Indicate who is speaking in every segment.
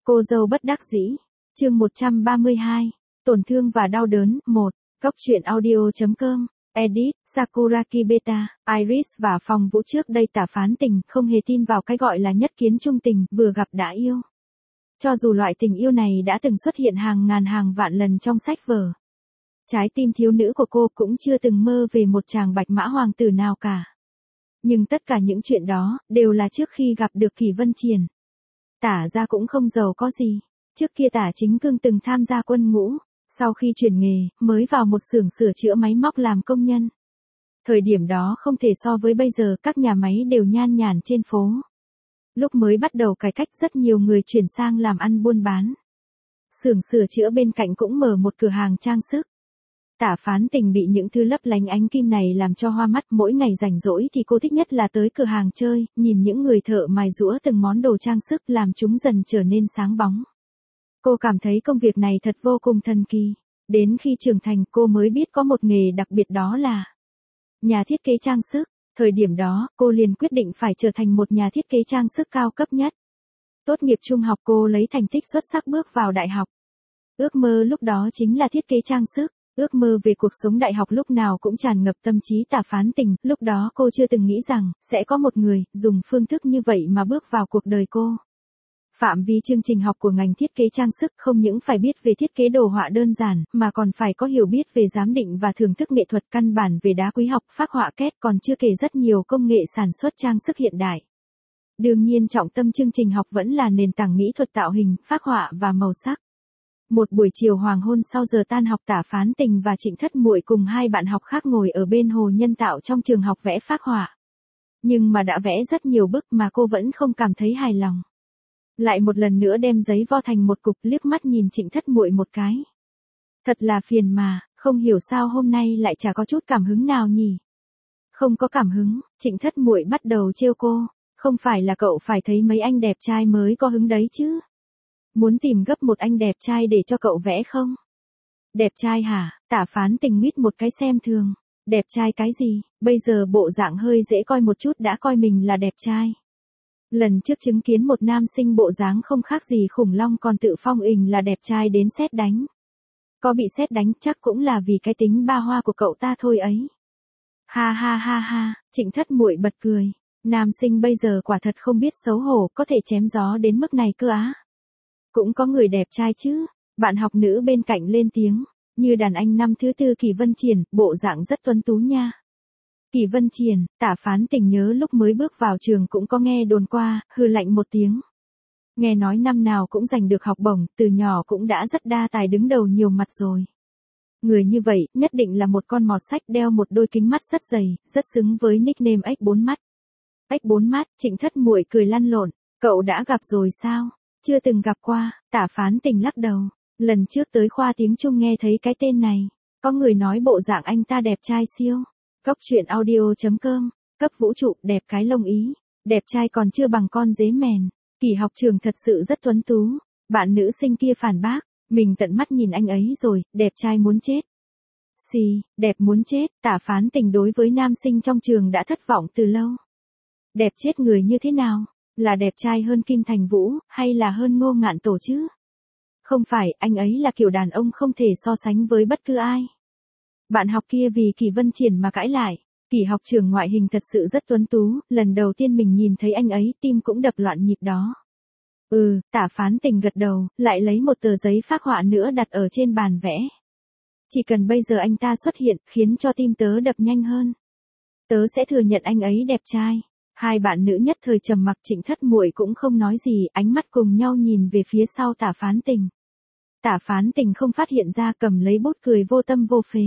Speaker 1: Cô dâu bất đắc dĩ. Chương 132. Tổn thương và đau đớn. 1. Góc truyện audio.com. Edit, Sakuraki Beta, Iris và Phong Vũ trước đây tả phán tình, không hề tin vào cái gọi là nhất kiến trung tình, vừa gặp đã yêu. Cho dù loại tình yêu này đã từng xuất hiện hàng ngàn hàng vạn lần trong sách vở. Trái tim thiếu nữ của cô cũng chưa từng mơ về một chàng bạch mã hoàng tử nào cả. Nhưng tất cả những chuyện đó, đều là trước khi gặp được Kỷ Vân Triền. Tả ra cũng không giàu có gì. Trước kia Tả Chính Cương từng tham gia quân ngũ. Sau khi chuyển nghề, mới vào một xưởng sửa chữa máy móc làm công nhân. Thời điểm đó không thể so với bây giờ, các nhà máy đều nhan nhản trên phố. Lúc mới bắt đầu cải cách, rất nhiều người chuyển sang làm ăn buôn bán. Xưởng sửa chữa bên cạnh cũng mở một cửa hàng trang sức. Tả phán tình bị những thứ lấp lánh ánh kim này làm cho hoa mắt, mỗi ngày rảnh rỗi thì cô thích nhất là tới cửa hàng chơi, nhìn những người thợ mài giũa từng món đồ trang sức làm chúng dần trở nên sáng bóng. Cô cảm thấy công việc này thật vô cùng thần kỳ. Đến khi trưởng thành cô mới biết có một nghề đặc biệt, đó là nhà thiết kế trang sức. Thời điểm đó, cô liền quyết định phải trở thành một nhà thiết kế trang sức cao cấp nhất. Tốt nghiệp trung học cô lấy thành tích xuất sắc bước vào đại học. Ước mơ lúc đó chính là thiết kế trang sức. Ước mơ về cuộc sống đại học lúc nào cũng tràn ngập tâm trí tả phán tình. Lúc đó cô chưa từng nghĩ rằng, sẽ có một người, dùng phương thức như vậy mà bước vào cuộc đời cô. Phạm vi chương trình học của ngành thiết kế trang sức không những phải biết về thiết kế đồ họa đơn giản, mà còn phải có hiểu biết về giám định và thưởng thức nghệ thuật căn bản về đá quý học, phác họa kết, còn chưa kể rất nhiều công nghệ sản xuất trang sức hiện đại. Đương nhiên trọng tâm chương trình học vẫn là nền tảng mỹ thuật tạo hình, phác họa và màu sắc. Một buổi chiều hoàng hôn sau giờ tan học, Tả Phán Tình và Trịnh Thất Muội cùng hai bạn học khác ngồi ở bên hồ nhân tạo trong trường học vẽ phác họa. Nhưng mà đã vẽ rất nhiều bức mà cô vẫn không cảm thấy hài lòng. Lại một lần nữa đem giấy vo thành một cục, liếc mắt nhìn Trịnh Thất Muội một cái. Thật là phiền mà, không hiểu sao hôm nay lại chả có chút cảm hứng nào nhỉ. Không có cảm hứng, Trịnh Thất Muội bắt đầu trêu cô. Không phải là cậu phải thấy mấy anh đẹp trai mới có hứng đấy chứ. Muốn tìm gấp một anh đẹp trai để cho cậu vẽ không? Đẹp trai hả? Tả Phán Tình nguyết một cái xem thường. Đẹp trai cái gì, bây giờ bộ dạng hơi dễ coi một chút đã coi mình là đẹp trai. Lần trước chứng kiến một nam sinh bộ dáng không khác gì khủng long còn tự phong ình là đẹp trai đến sét đánh. Có bị sét đánh chắc cũng là vì cái tính ba hoa của cậu ta thôi ấy. Ha ha ha ha, Trịnh Thất Muội bật cười. Nam sinh bây giờ quả thật không biết xấu hổ, có thể chém gió đến mức này cơ á. Cũng có người đẹp trai chứ. Bạn học nữ bên cạnh lên tiếng. Như đàn anh năm thứ tư Kỷ Vân Triền, bộ dạng rất tuấn tú nha. Kỷ Vân Triền, Tả Phán Tình nhớ lúc mới bước vào trường cũng có nghe đồn qua, hừ lạnh một tiếng. Nghe nói năm nào cũng giành được học bổng, từ nhỏ cũng đã rất đa tài đứng đầu nhiều mặt rồi. Người như vậy, nhất định là một con mọt sách, đeo một đôi kính mắt rất dày, rất xứng với nickname X4 mắt. X4 mắt, Trịnh Thất Muội cười lăn lộn. Cậu đã gặp rồi sao? Chưa từng gặp qua. Tả Phán Tình lắc đầu. Lần trước tới khoa tiếng Trung nghe thấy cái tên này. Có người nói bộ dạng anh ta đẹp trai siêu. Góc truyện audio.com. Cấp vũ trụ, đẹp cái lông ý. Đẹp trai còn chưa bằng con dế mèn. Kỷ học trường thật sự rất tuấn tú. Bạn nữ sinh kia phản bác. Mình tận mắt nhìn anh ấy rồi, đẹp trai muốn chết. Xì, đẹp muốn chết. Tả Phán Tình đối với nam sinh trong trường đã thất vọng từ lâu. Đẹp chết người như thế nào? Là đẹp trai hơn Kim Thành Vũ, hay là hơn Ngô Ngạn Tổ chứ? Không phải, anh ấy là kiểu đàn ông không thể so sánh với bất cứ ai. Bạn học kia vì Kỷ Vân Triền mà cãi lại. Kỷ học trưởng ngoại hình thật sự rất tuấn tú, lần đầu tiên mình nhìn thấy anh ấy, tim cũng đập loạn nhịp đó. Tả Phán Tình gật đầu, lại lấy một tờ giấy phác họa nữa đặt ở trên bàn vẽ. Chỉ cần bây giờ anh ta xuất hiện, khiến cho tim tớ đập nhanh hơn. Tớ sẽ thừa nhận anh ấy đẹp trai. Hai bạn nữ nhất thời trầm mặc, Trịnh Thất Muội cũng không nói gì, ánh mắt cùng nhau nhìn về phía sau Tả Phán Tình. Tả Phán Tình không phát hiện ra, cầm lấy bút cười vô tâm vô phế.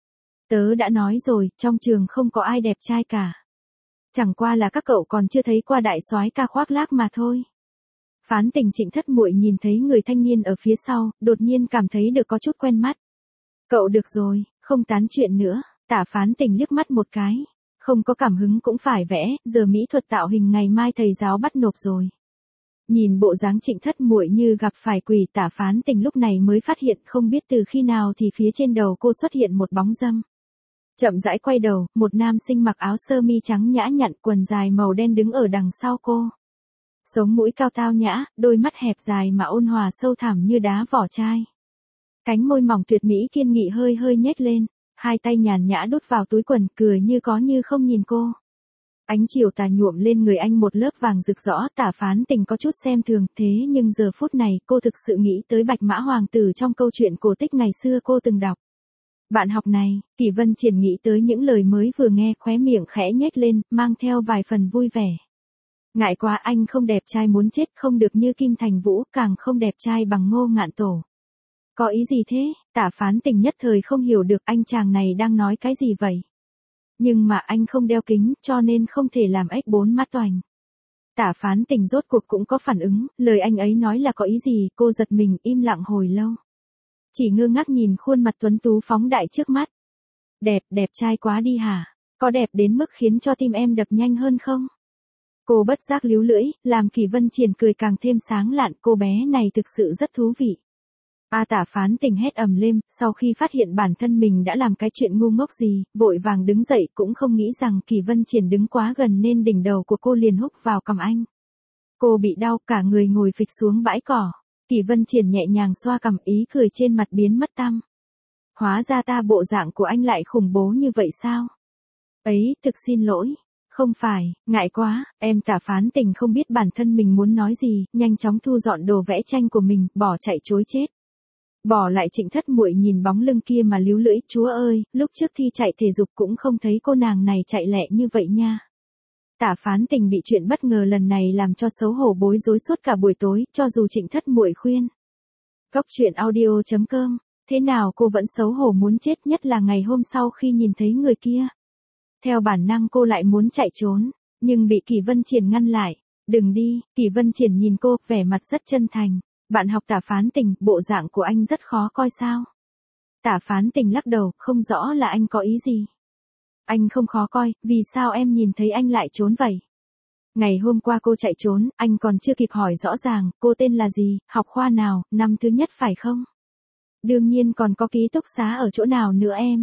Speaker 1: Tớ đã nói rồi, trong trường không có ai đẹp trai cả. Chẳng qua là các cậu còn chưa thấy qua đại soái ca khoác lác mà thôi. Phán Tình. Trịnh Thất Muội nhìn thấy người thanh niên ở phía sau, đột nhiên cảm thấy được có chút quen mắt. Cậu được rồi, không tán chuyện nữa. Tả Phán Tình liếc mắt một cái. Không có cảm hứng cũng phải vẽ, giờ mỹ thuật tạo hình ngày mai thầy giáo bắt nộp rồi. Nhìn bộ dáng Trịnh Thất Muội như gặp phải quỷ, Tả Phán Tình lúc này mới phát hiện không biết từ khi nào thì phía trên đầu cô xuất hiện một bóng dâm. Chậm rãi quay đầu, một nam sinh mặc áo sơ mi trắng nhã nhặn, quần dài màu đen đứng ở đằng sau cô. Sống mũi cao tao nhã, đôi mắt hẹp dài mà ôn hòa sâu thẳm như đá vỏ chai. Cánh môi mỏng tuyệt mỹ kiên nghị hơi hơi nhếch lên, hai tay nhàn nhã đút vào túi quần, cười như có như không nhìn cô. Ánh chiều tà nhuộm lên người anh một lớp vàng rực rõ. Tả Phán Tình có chút xem thường, thế nhưng giờ phút này cô thực sự nghĩ tới Bạch Mã Hoàng tử trong câu chuyện cổ tích ngày xưa cô từng đọc. Bạn học này, Kỷ Vân Triển nghĩ tới những lời mới vừa nghe, khóe miệng khẽ nhếch lên, mang theo vài phần vui vẻ. Ngại quá, anh không đẹp trai muốn chết, không được như Kim Thành Vũ, càng không đẹp trai bằng Ngô Ngạn Tổ. Có ý gì thế? Tả Phán Tình nhất thời không hiểu được anh chàng này đang nói cái gì vậy. Nhưng mà anh không đeo kính, cho nên không thể làm ếch bốn mắt toành. Tả Phán Tình rốt cuộc cũng có phản ứng, lời anh ấy nói là có ý gì, cô giật mình im lặng hồi lâu. Chỉ ngơ ngác nhìn khuôn mặt tuấn tú phóng đại trước mắt. Đẹp trai quá đi hả? Có đẹp đến mức khiến cho tim em đập nhanh hơn không? Cô bất giác líu lưỡi, làm Kỷ Vân Triển cười càng thêm sáng lạn, cô bé này thực sự rất thú vị. Tả Phán Tình hét ầm lên, sau khi phát hiện bản thân mình đã làm cái chuyện ngu ngốc gì, vội vàng đứng dậy, cũng không nghĩ rằng Kỷ Vân Triển đứng quá gần nên đỉnh đầu của cô liền húc vào cằm anh. Cô bị đau, cả người ngồi phịch xuống bãi cỏ. Kỷ Vân Triển nhẹ nhàng xoa cằm, ý cười trên mặt biến mất tăm. Hóa ra bộ dạng của anh lại khủng bố như vậy sao? Ấy, thực xin lỗi. Không phải, ngại quá, em. Tả Phán Tình không biết bản thân mình muốn nói gì, nhanh chóng thu dọn đồ vẽ tranh của mình, bỏ chạy chối chết. Bỏ lại Trịnh Thất Muội nhìn bóng lưng kia mà líu lưỡi, chúa ơi, lúc trước thi chạy thể dục cũng không thấy cô nàng này chạy lẹ như vậy nha. Tả Phán Tình bị chuyện bất ngờ lần này làm cho xấu hổ bối rối suốt cả buổi tối, cho dù Trịnh Thất Muội khuyên. Góc truyện audio.com, thế nào cô vẫn xấu hổ muốn chết, nhất là ngày hôm sau khi nhìn thấy người kia. Theo bản năng cô lại muốn chạy trốn, nhưng bị Kỷ Vân Triển ngăn lại. Đừng đi. Kỷ Vân Triển nhìn cô, vẻ mặt rất chân thành. Bạn học Tả Phán Tình, bộ dạng của anh rất khó coi sao? Tả Phán Tình lắc đầu, không rõ là anh có ý gì. Anh không khó coi, vì sao em nhìn thấy anh lại trốn vậy? Ngày hôm qua cô chạy trốn, anh còn chưa kịp hỏi rõ ràng, cô tên là gì, học khoa nào, năm thứ nhất phải không? Đương nhiên, còn có ký túc xá ở chỗ nào nữa em?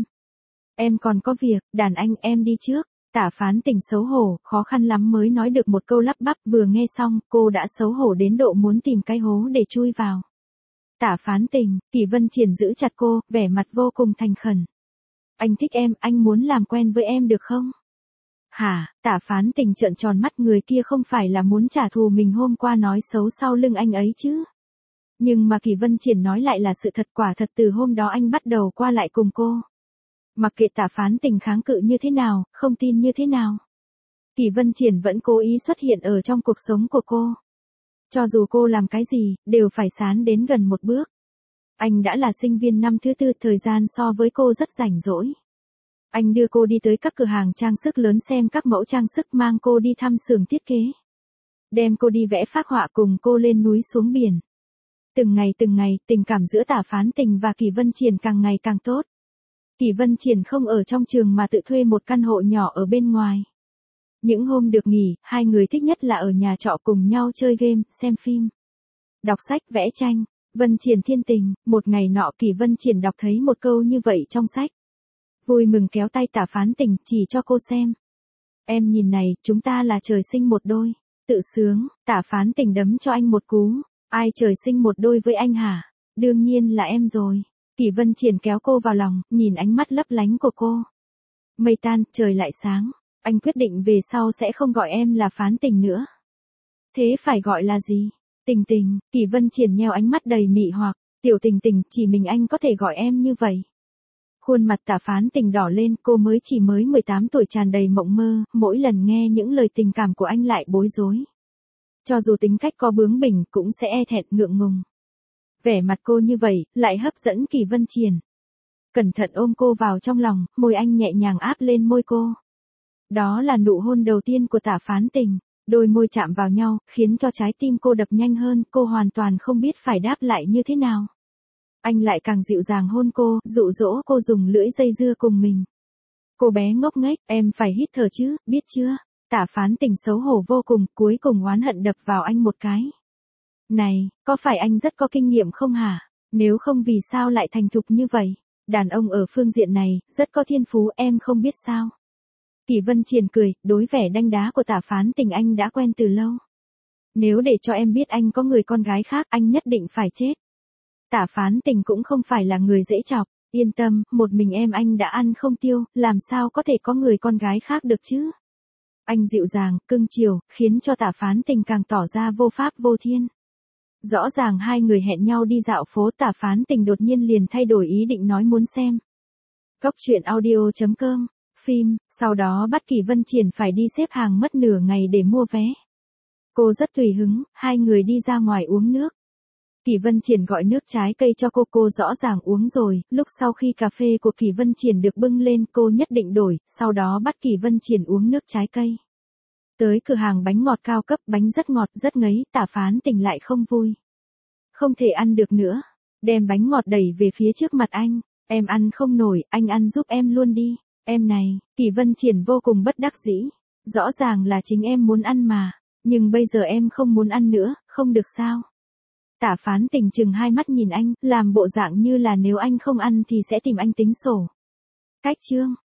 Speaker 1: Em còn có việc, đàn anh, em đi trước. Tả Phán Tình xấu hổ, khó khăn lắm mới nói được một câu lắp bắp, vừa nghe xong, cô đã xấu hổ đến độ muốn tìm cái hố để chui vào. Tả Phán Tình, Kỷ Vân Triển giữ chặt cô, vẻ mặt vô cùng thành khẩn. Anh thích em, anh muốn làm quen với em được không? Hả? Tả Phán Tình trợn tròn mắt, người kia không phải là muốn trả thù mình hôm qua nói xấu sau lưng anh ấy chứ? Nhưng mà Kỷ Vân Triển nói lại là sự thật, quả thật từ hôm đó anh bắt đầu qua lại cùng cô. Mặc kệ Tả Phán Tình kháng cự như thế nào, không tin như thế nào. Kỷ Vân Triển vẫn cố ý xuất hiện ở trong cuộc sống của cô. Cho dù cô làm cái gì, đều phải sán đến gần một bước. Anh đã là sinh viên năm thứ tư, thời gian so với cô rất rảnh rỗi. Anh đưa cô đi tới các cửa hàng trang sức lớn xem các mẫu trang sức, mang cô đi thăm xưởng thiết kế. Đem cô đi vẽ phác họa, cùng cô lên núi xuống biển. Từng ngày, tình cảm giữa Tả Phán Tình và Kỷ Vân Triển càng ngày càng tốt. Kỷ Vân Triển không ở trong trường mà tự thuê một căn hộ nhỏ ở bên ngoài. Những hôm được nghỉ, hai người thích nhất là ở nhà trọ cùng nhau chơi game, xem phim, đọc sách, vẽ tranh. Vân Triển thiên tình, một ngày nọ Kỷ Vân Triển đọc thấy một câu như vậy trong sách. Vui mừng kéo tay Tả Phán Tình, chỉ cho cô xem. Em nhìn này, chúng ta là trời sinh một đôi. Tự sướng. Tả Phán Tình đấm cho anh một cú. Ai trời sinh một đôi với anh hả? Đương nhiên là em rồi. Kỷ Vân Triển kéo cô vào lòng, nhìn ánh mắt lấp lánh của cô. Mây tan, trời lại sáng. Anh quyết định về sau sẽ không gọi em là Phán Tình nữa. Thế phải gọi là gì? Tình Tình. Kỷ Vân Triển nheo ánh mắt đầy mị hoặc. Tiểu Tình Tình, chỉ mình anh có thể gọi em như vậy. Khuôn mặt Tả Phán Tình đỏ lên, cô chỉ mới 18 tuổi, tràn đầy mộng mơ, mỗi lần nghe những lời tình cảm của anh lại bối rối. Cho dù tính cách có bướng bỉnh cũng sẽ e thẹn ngượng ngùng. Vẻ mặt cô như vậy, lại hấp dẫn Kỷ Vân Triển. Cẩn thận ôm cô vào trong lòng, môi anh nhẹ nhàng áp lên môi cô. Đó là nụ hôn đầu tiên của Tả Phán Tình. Đôi môi chạm vào nhau, khiến cho trái tim cô đập nhanh hơn, cô hoàn toàn không biết phải đáp lại như thế nào. Anh lại càng dịu dàng hôn cô, dụ dỗ cô dùng lưỡi dây dưa cùng mình. Cô bé ngốc nghếch, em phải hít thở chứ, biết chưa? Tả Phán Tình xấu hổ vô cùng, cuối cùng oán hận đập vào anh một cái. Này, có phải anh rất có kinh nghiệm không hả? Nếu không vì sao lại thành thục như vậy? Đàn ông ở phương diện này, rất có thiên phú, em không biết sao? Kỷ Vân Triển cười, đối vẻ đanh đá của Tả Phán Tình anh đã quen từ lâu. Nếu để cho em biết anh có người con gái khác, anh nhất định phải chết. Tả Phán Tình cũng không phải là người dễ chọc. Yên tâm, một mình em anh đã ăn không tiêu, làm sao có thể có người con gái khác được chứ? Anh dịu dàng, cưng chiều, khiến cho Tả Phán Tình càng tỏ ra vô pháp vô thiên. Rõ ràng hai người hẹn nhau đi dạo phố, Tả Phán Tình đột nhiên liền thay đổi ý định nói muốn xem. Cóc truyện audio.com, phim, sau đó bắt Kỳ Vân Triển phải đi xếp hàng mất nửa ngày để mua vé. Cô rất tùy hứng, hai người đi ra ngoài uống nước. Kỳ Vân Triển gọi nước trái cây cho cô rõ ràng uống rồi, lúc sau khi cà phê của Kỳ Vân Triển được bưng lên cô nhất định đổi, sau đó bắt Kỳ Vân Triển uống nước trái cây. Tới cửa hàng bánh ngọt cao cấp, bánh rất ngọt rất ngấy, Tả Phán Tình lại không vui. Không thể ăn được nữa, đem bánh ngọt đẩy về phía trước mặt anh, em ăn không nổi, anh ăn giúp em luôn đi, em này, Kỳ Vân Triển vô cùng bất đắc dĩ, rõ ràng là chính em muốn ăn mà, nhưng bây giờ em không muốn ăn nữa, không được sao. Tả Phán Tình chừng hai mắt nhìn anh, làm bộ dạng như là nếu anh không ăn thì sẽ tìm anh tính sổ. Cách chương